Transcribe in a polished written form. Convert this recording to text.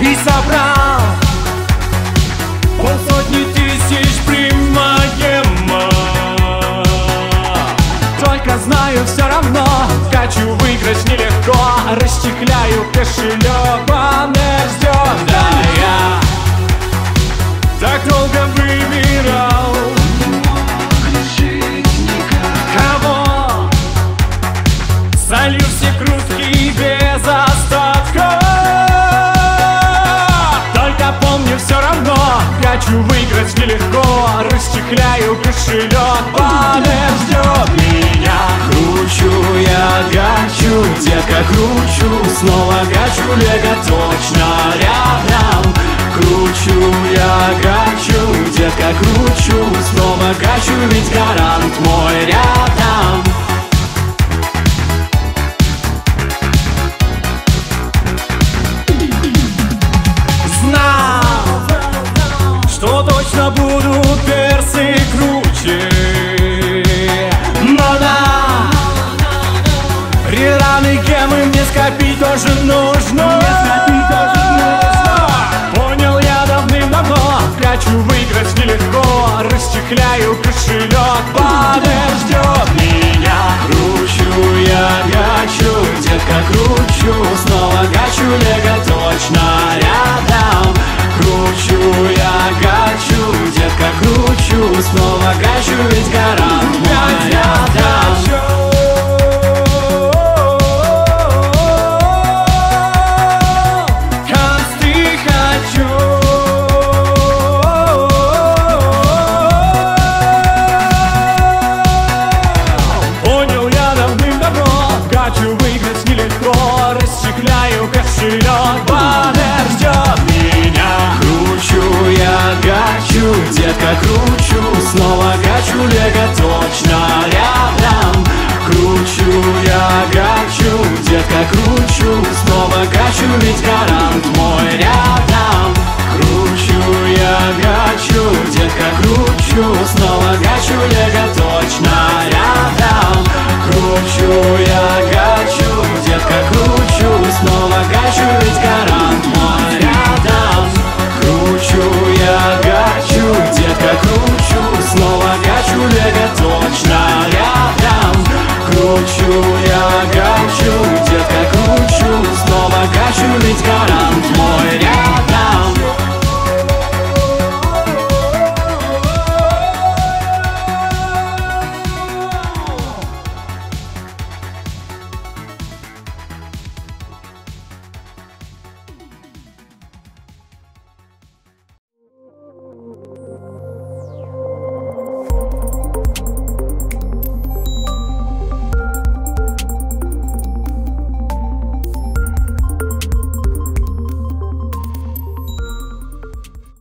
и собрал полсотни тысяч примаема. Только знаю, все равно хочу выиграть нелегко. Расчехляю кошелек, а мне ждет. Да, я так долго выбирал, кого солью все кружки без остатка. Только помню, все равно хочу выиграть нелегко. Расчехляю кошелек, палец ждет меня. Кручу я гачу, детка, кручу, снова гачу, лего точно рядом. Кручу я гачу, детка, кручу, снова гачу, ведь гарант мой рядом.